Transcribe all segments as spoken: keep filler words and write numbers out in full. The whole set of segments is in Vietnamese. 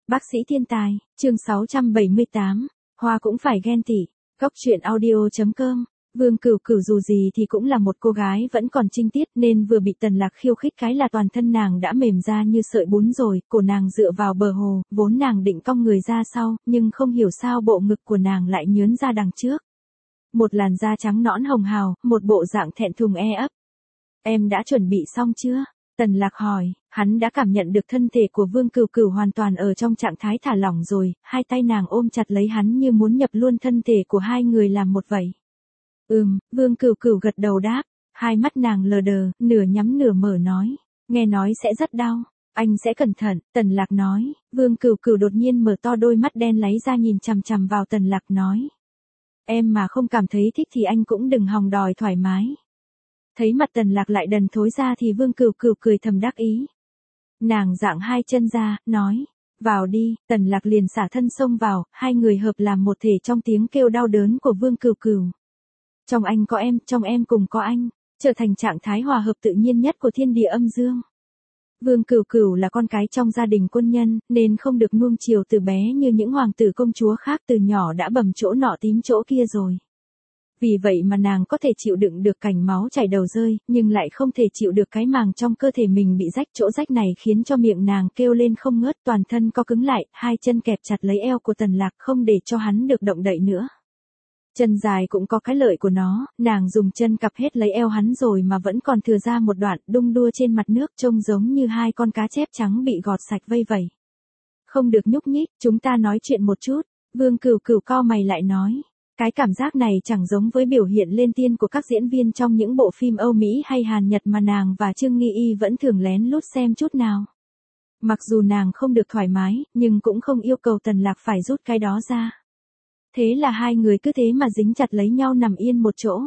Bác sĩ thiên tài, chương sáu trăm bảy mươi tám, Hoa cũng phải ghen tị. Góc truyện audio chấm com. Vương Cửu Cửu dù gì thì cũng là một cô gái vẫn còn trinh tiết nên vừa bị Tần Lạc khiêu khích cái là toàn thân nàng đã mềm ra như sợi bún rồi, cổ nàng dựa vào bờ hồ, vốn nàng định cong người ra sau, nhưng không hiểu sao bộ ngực của nàng lại nhướn ra đằng trước. Một làn da trắng nõn hồng hào, một bộ dạng thẹn thùng e ấp. Em đã chuẩn bị xong chưa? Tần Lạc hỏi, hắn đã cảm nhận được thân thể của Vương Cửu Cửu hoàn toàn ở trong trạng thái thả lỏng rồi, hai tay nàng ôm chặt lấy hắn như muốn nhập luôn thân thể của hai người làm một vậy. Ừm, Vương Cửu Cửu gật đầu đáp, hai mắt nàng lờ đờ, nửa nhắm nửa mở nói, nghe nói sẽ rất đau, anh sẽ cẩn thận, Tần Lạc nói. Vương Cửu Cửu đột nhiên mở to đôi mắt đen láy ra nhìn chằm chằm vào Tần Lạc nói. Em mà không cảm thấy thích thì anh cũng đừng hòng đòi thoải mái. Thấy mặt Tần Lạc lại đần thối ra thì Vương Cửu Cửu cười thầm đắc ý. Nàng giãng hai chân ra, nói, vào đi. Tần Lạc liền xả thân xông vào, hai người hợp làm một thể trong tiếng kêu đau đớn của Vương Cửu Cửu. Trong anh có em, trong em cùng có anh, trở thành trạng thái hòa hợp tự nhiên nhất của thiên địa âm dương. Vương Cửu Cửu là con cái trong gia đình quân nhân, nên không được nuông chiều từ bé như những hoàng tử công chúa khác, từ nhỏ đã bầm chỗ nọ tím chỗ kia rồi. Vì vậy mà nàng có thể chịu đựng được cảnh máu chảy đầu rơi, nhưng lại không thể chịu được cái màng trong cơ thể mình bị rách. Chỗ rách này khiến cho miệng nàng kêu lên không ngớt, toàn thân co cứng lại, hai chân kẹp chặt lấy eo của Tần Lạc không để cho hắn được động đậy nữa. Chân dài cũng có cái lợi của nó, nàng dùng chân cặp hết lấy eo hắn rồi mà vẫn còn thừa ra một đoạn, đung đua trên mặt nước trông giống như hai con cá chép trắng bị gọt sạch vây vẩy. Không được nhúc nhích, chúng ta nói chuyện một chút. Vương Cửu Cửu cau mày lại nói. Cái cảm giác này chẳng giống với biểu hiện lên tiên của các diễn viên trong những bộ phim Âu Mỹ hay Hàn Nhật mà nàng và Trương Nghi Y vẫn thường lén lút xem chút nào. Mặc dù nàng không được thoải mái, nhưng cũng không yêu cầu Tần Lạc phải rút cái đó ra. Thế là hai người cứ thế mà dính chặt lấy nhau nằm yên một chỗ.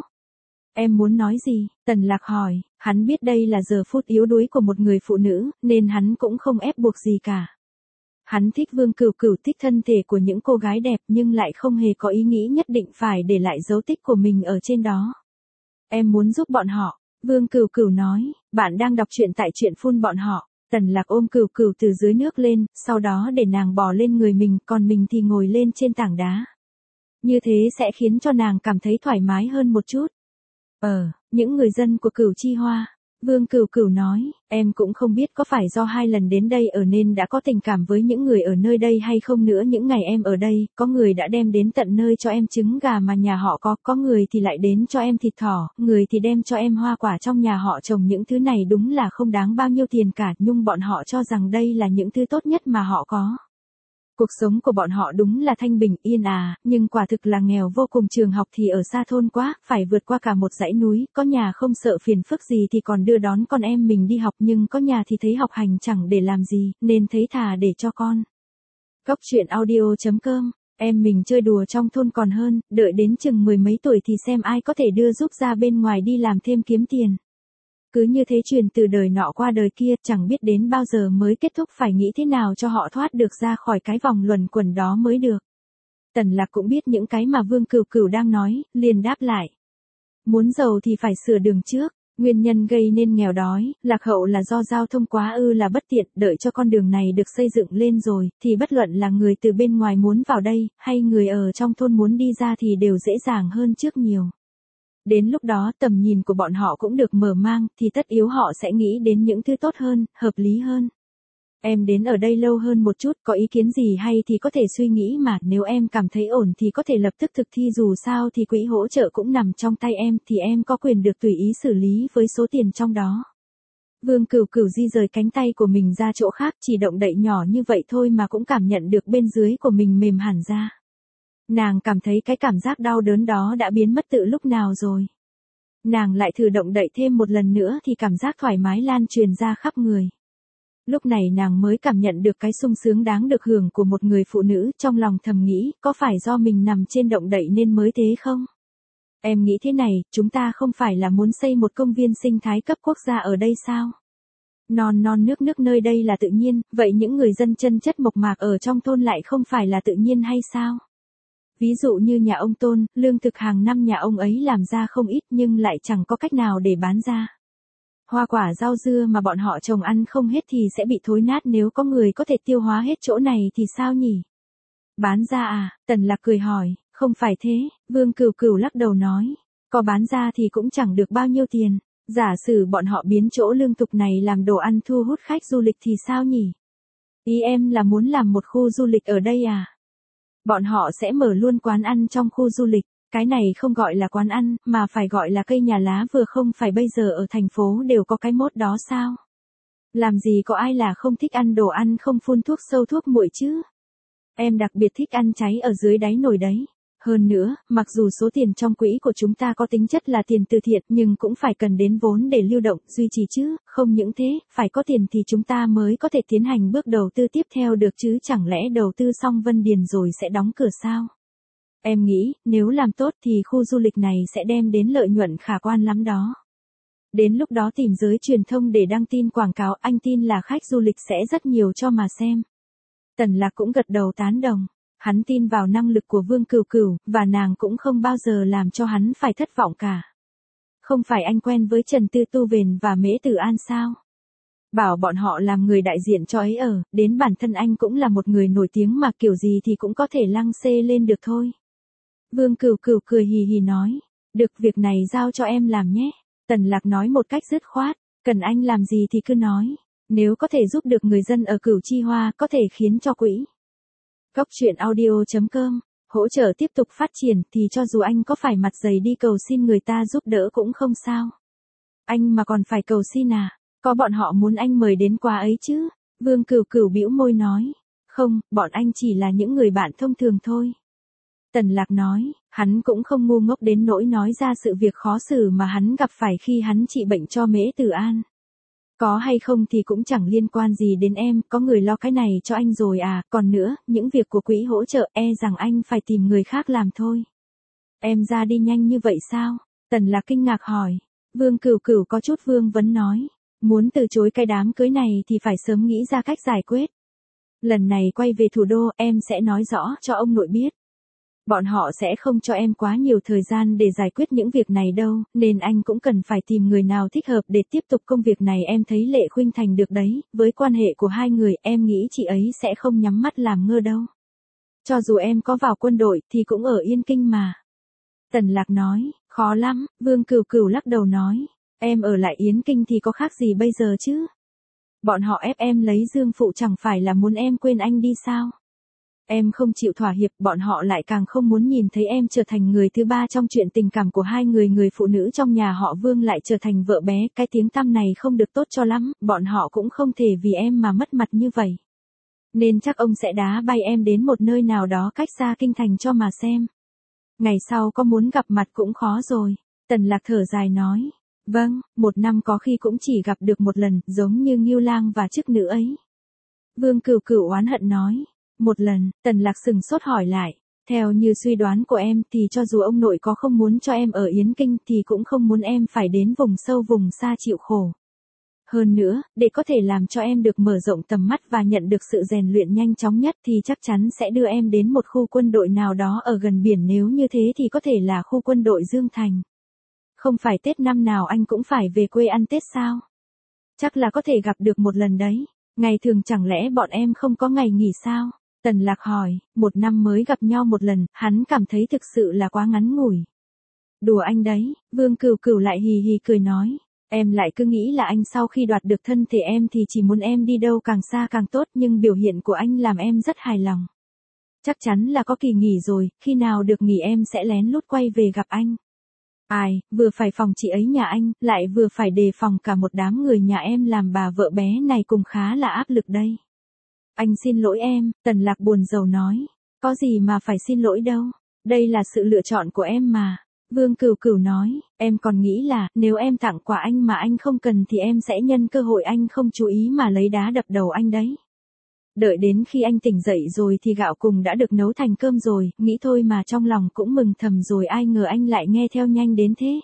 Em muốn nói gì? Tần Lạc hỏi, hắn biết đây là giờ phút yếu đuối của một người phụ nữ, nên hắn cũng không ép buộc gì cả. Hắn thích Vương Cửu Cửu, thích thân thể của những cô gái đẹp nhưng lại không hề có ý nghĩ nhất định phải để lại dấu tích của mình ở trên đó. Em muốn giúp bọn họ. Vương Cửu Cửu nói, bạn đang đọc truyện tại truyện phun bọn họ. Tần Lạc ôm Cửu Cửu từ dưới nước lên, sau đó để nàng bò lên người mình, còn mình thì ngồi lên trên tảng đá. Như thế sẽ khiến cho nàng cảm thấy thoải mái hơn một chút. Ờ, những người dân của Cửu Chi Hoa. Vương Cửu Cửu nói, em cũng không biết có phải do hai lần đến đây ở nên đã có tình cảm với những người ở nơi đây hay không nữa. Những ngày em ở đây, có người đã đem đến tận nơi cho em trứng gà mà nhà họ có, có người thì lại đến cho em thịt thỏ, người thì đem cho em hoa quả trong nhà họ trồng. Những thứ này đúng là không đáng bao nhiêu tiền cả, nhưng bọn họ cho rằng đây là những thứ tốt nhất mà họ có. Cuộc sống của bọn họ đúng là thanh bình yên à, nhưng quả thực là nghèo vô cùng. Trường học thì ở xa thôn quá, phải vượt qua cả một dãy núi, có nhà không sợ phiền phức gì thì còn đưa đón con em mình đi học, nhưng có nhà thì thấy học hành chẳng để làm gì, nên thấy thà để cho con. Góc truyện audio chấm com, em mình chơi đùa trong thôn còn hơn, đợi đến chừng mười mấy tuổi thì xem ai có thể đưa giúp ra bên ngoài đi làm thêm kiếm tiền. Cứ như thế truyền từ đời nọ qua đời kia, chẳng biết đến bao giờ mới kết thúc, phải nghĩ thế nào cho họ thoát được ra khỏi cái vòng luẩn quẩn đó mới được. Tần Lạc cũng biết những cái mà Vương Cửu Cửu đang nói, liền đáp lại. Muốn giàu thì phải sửa đường trước, nguyên nhân gây nên nghèo đói, lạc hậu là do giao thông quá ư là bất tiện, đợi cho con đường này được xây dựng lên rồi, thì bất luận là người từ bên ngoài muốn vào đây, hay người ở trong thôn muốn đi ra thì đều dễ dàng hơn trước nhiều. Đến lúc đó tầm nhìn của bọn họ cũng được mở mang, thì tất yếu họ sẽ nghĩ đến những thứ tốt hơn, hợp lý hơn. Em đến ở đây lâu hơn một chút, có ý kiến gì hay thì có thể suy nghĩ mà, nếu em cảm thấy ổn thì có thể lập tức thực thi, dù sao thì quỹ hỗ trợ cũng nằm trong tay em, thì em có quyền được tùy ý xử lý với số tiền trong đó. Vương Cửu Cửu di rời cánh tay của mình ra chỗ khác, chỉ động đậy nhỏ như vậy thôi mà cũng cảm nhận được bên dưới của mình mềm hẳn ra. Nàng cảm thấy cái cảm giác đau đớn đó đã biến mất từ lúc nào rồi. Nàng lại thử động đậy thêm một lần nữa thì cảm giác thoải mái lan truyền ra khắp người. Lúc này nàng mới cảm nhận được cái sung sướng đáng được hưởng của một người phụ nữ, trong lòng thầm nghĩ, có phải do mình nằm trên động đậy nên mới thế không? Em nghĩ thế này, chúng ta không phải là muốn xây một công viên sinh thái cấp quốc gia ở đây sao? Non non nước nước nơi đây là tự nhiên, vậy những người dân chân chất mộc mạc ở trong thôn lại không phải là tự nhiên hay sao? Ví dụ như nhà ông Tôn, lương thực hàng năm nhà ông ấy làm ra không ít nhưng lại chẳng có cách nào để bán ra. Hoa quả rau dưa mà bọn họ trồng ăn không hết thì sẽ bị thối nát, nếu có người có thể tiêu hóa hết chỗ này thì sao nhỉ? Bán ra à? Tần Lạc cười hỏi. Không phải thế, Vương Cửu Cửu lắc đầu nói. Có bán ra thì cũng chẳng được bao nhiêu tiền. Giả sử bọn họ biến chỗ lương thực này làm đồ ăn thu hút khách du lịch thì sao nhỉ? Ý em là muốn làm một khu du lịch ở đây à? Bọn họ sẽ mở luôn quán ăn trong khu du lịch. Cái này không gọi là quán ăn, mà phải gọi là cây nhà lá, vừa không phải bây giờ ở thành phố đều có cái mốt đó sao? Làm gì có ai là không thích ăn đồ ăn không phun thuốc sâu thuốc muội chứ? Em đặc biệt thích ăn cháy ở dưới đáy nồi đấy. Hơn nữa, mặc dù số tiền trong quỹ của chúng ta có tính chất là tiền từ thiện, nhưng cũng phải cần đến vốn để lưu động, duy trì chứ, không những thế, phải có tiền thì chúng ta mới có thể tiến hành bước đầu tư tiếp theo được chứ, chẳng lẽ đầu tư xong Vân Điền rồi sẽ đóng cửa sao? Em nghĩ, nếu làm tốt thì khu du lịch này sẽ đem đến lợi nhuận khả quan lắm đó. Đến lúc đó tìm giới truyền thông để đăng tin quảng cáo, anh tin là khách du lịch sẽ rất nhiều cho mà xem. Tần Lạc cũng gật đầu tán đồng. Hắn tin vào năng lực của Vương Cửu Cửu, và nàng cũng không bao giờ làm cho hắn phải thất vọng cả. Không phải anh quen với Trần Tư Tu Vền và Mễ Tử An sao? Bảo bọn họ làm người đại diện cho ấy ở, đến bản thân anh cũng là một người nổi tiếng mà kiểu gì thì cũng có thể lăng xê lên được thôi. Vương Cửu Cửu cười hì hì nói. Được, việc này giao cho em làm nhé. Tần Lạc nói một cách dứt khoát. Cần anh làm gì thì cứ nói. Nếu có thể giúp được người dân ở Cửu Chi Hoa, có thể khiến cho quỹ Góc truyện audio chấm com hỗ trợ tiếp tục phát triển, thì cho dù anh có phải mặt dày đi cầu xin người ta giúp đỡ cũng không sao. Anh mà còn phải cầu xin à? Có bọn họ muốn anh mời đến quà ấy chứ? Vương Cửu Cửu bĩu môi nói. Không, bọn anh chỉ là những người bạn thông thường thôi. Tần Lạc nói, hắn cũng không ngu ngốc đến nỗi nói ra sự việc khó xử mà hắn gặp phải khi hắn trị bệnh cho Mễ Tử An. Có hay không thì cũng chẳng liên quan gì đến em, có người lo cái này cho anh rồi à, còn nữa, những việc của quỹ hỗ trợ e rằng anh phải tìm người khác làm thôi. Em ra đi nhanh như vậy sao? Tần Lạc kinh ngạc hỏi. Vương Cửu Cửu có chút vương vấn nói. Muốn từ chối cái đám cưới này thì phải sớm nghĩ ra cách giải quyết. Lần này quay về thủ đô em sẽ nói rõ cho ông nội biết. Bọn họ sẽ không cho em quá nhiều thời gian để giải quyết những việc này đâu, nên anh cũng cần phải tìm người nào thích hợp để tiếp tục công việc này. Em thấy Lệ Khuynh Thành được đấy, với quan hệ của hai người em nghĩ chị ấy sẽ không nhắm mắt làm ngơ đâu. Cho dù em có vào quân đội thì cũng ở Yên Kinh mà. Tần Lạc nói, khó lắm, Vương Cửu Cửu lắc đầu nói, em ở lại Yến Kinh thì có khác gì bây giờ chứ? Bọn họ ép em lấy Dương Phụ chẳng phải là muốn em quên anh đi sao? Em không chịu thỏa hiệp, bọn họ lại càng không muốn nhìn thấy em trở thành người thứ ba trong chuyện tình cảm của hai người. Người phụ nữ trong nhà họ Vương lại trở thành vợ bé, cái tiếng tăm này không được tốt cho lắm, bọn họ cũng không thể vì em mà mất mặt như vậy. Nên chắc ông sẽ đá bay em đến một nơi nào đó cách xa kinh thành cho mà xem. Ngày sau có muốn gặp mặt cũng khó rồi. Tần Lạc thở dài nói. Vâng, một năm có khi cũng chỉ gặp được một lần, giống như Ngưu Lang và chức nữ ấy. Vương Cửu Cửu oán hận nói. Một lần, Tần Lạc sừng sốt hỏi lại. Theo như suy đoán của em thì cho dù ông nội có không muốn cho em ở Yến Kinh thì cũng không muốn em phải đến vùng sâu vùng xa chịu khổ. Hơn nữa, để có thể làm cho em được mở rộng tầm mắt và nhận được sự rèn luyện nhanh chóng nhất thì chắc chắn sẽ đưa em đến một khu quân đội nào đó ở gần biển, nếu như thế thì có thể là khu quân đội Dương Thành. Không phải Tết năm nào anh cũng phải về quê ăn Tết sao? Chắc là có thể gặp được một lần đấy. Ngày thường chẳng lẽ bọn em không có ngày nghỉ sao? Tần Lạc hỏi, một năm mới gặp nhau một lần, hắn cảm thấy thực sự là quá ngắn ngủi. Đùa anh đấy, Vương Cửu Cửu lại hì hì cười nói. Em lại cứ nghĩ là anh sau khi đoạt được thân thể em thì chỉ muốn em đi đâu càng xa càng tốt, nhưng biểu hiện của anh làm em rất hài lòng. Chắc chắn là có kỳ nghỉ rồi, khi nào được nghỉ em sẽ lén lút quay về gặp anh. Ai, vừa phải phòng chị ấy nhà anh, lại vừa phải đề phòng cả một đám người nhà em làm bà vợ bé này cùng, khá là áp lực đây. Anh xin lỗi em, Tần Lạc buồn rầu nói. Có gì mà phải xin lỗi đâu, đây là sự lựa chọn của em mà. Vương Cửu Cửu nói, em còn nghĩ là, nếu em tặng quà anh mà anh không cần thì em sẽ nhân cơ hội anh không chú ý mà lấy đá đập đầu anh đấy. Đợi đến khi anh tỉnh dậy rồi thì gạo cùng đã được nấu thành cơm rồi, nghĩ thôi mà trong lòng cũng mừng thầm rồi, ai ngờ anh lại nghe theo nhanh đến thế.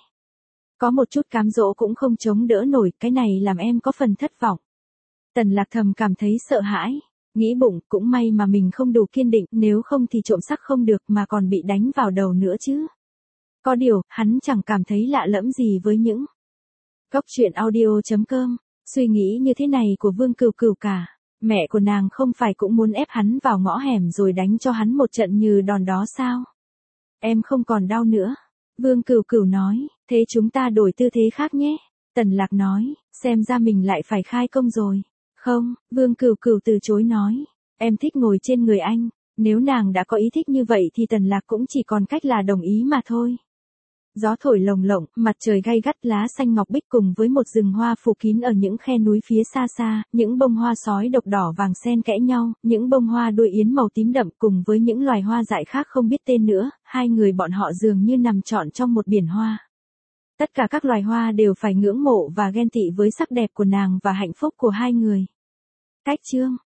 Có một chút cám dỗ cũng không chống đỡ nổi, cái này làm em có phần thất vọng. Tần Lạc thầm cảm thấy sợ hãi. Nghĩ bụng, cũng may mà mình không đủ kiên định, nếu không thì trộm sắc không được mà còn bị đánh vào đầu nữa chứ. Có điều, hắn chẳng cảm thấy lạ lẫm gì với những Góc truyện audio chấm com, suy nghĩ như thế này của Vương Cửu Cửu cả. Mẹ của nàng không phải cũng muốn ép hắn vào ngõ hẻm rồi đánh cho hắn một trận như đòn đó sao? Em không còn đau nữa. Vương Cửu Cửu nói, thế chúng ta đổi tư thế khác nhé. Tần Lạc nói, xem ra mình lại phải khai công rồi. Không, Vương Cửu Cửu từ chối nói, em thích ngồi trên người anh. Nếu nàng đã có ý thích như vậy thì Tần Lạc cũng chỉ còn cách là đồng ý mà thôi. Gió thổi lồng lộng, mặt trời gay gắt, lá xanh ngọc bích cùng với một rừng hoa phủ kín ở những khe núi phía xa xa, những bông hoa sói độc đỏ vàng xen kẽ nhau, những bông hoa đuôi yến màu tím đậm cùng với những loài hoa dại khác không biết tên nữa, hai người bọn họ dường như nằm trọn trong một biển hoa. Tất cả các loài hoa đều phải ngưỡng mộ và ghen tị với sắc đẹp của nàng và hạnh phúc của hai người. Cách chương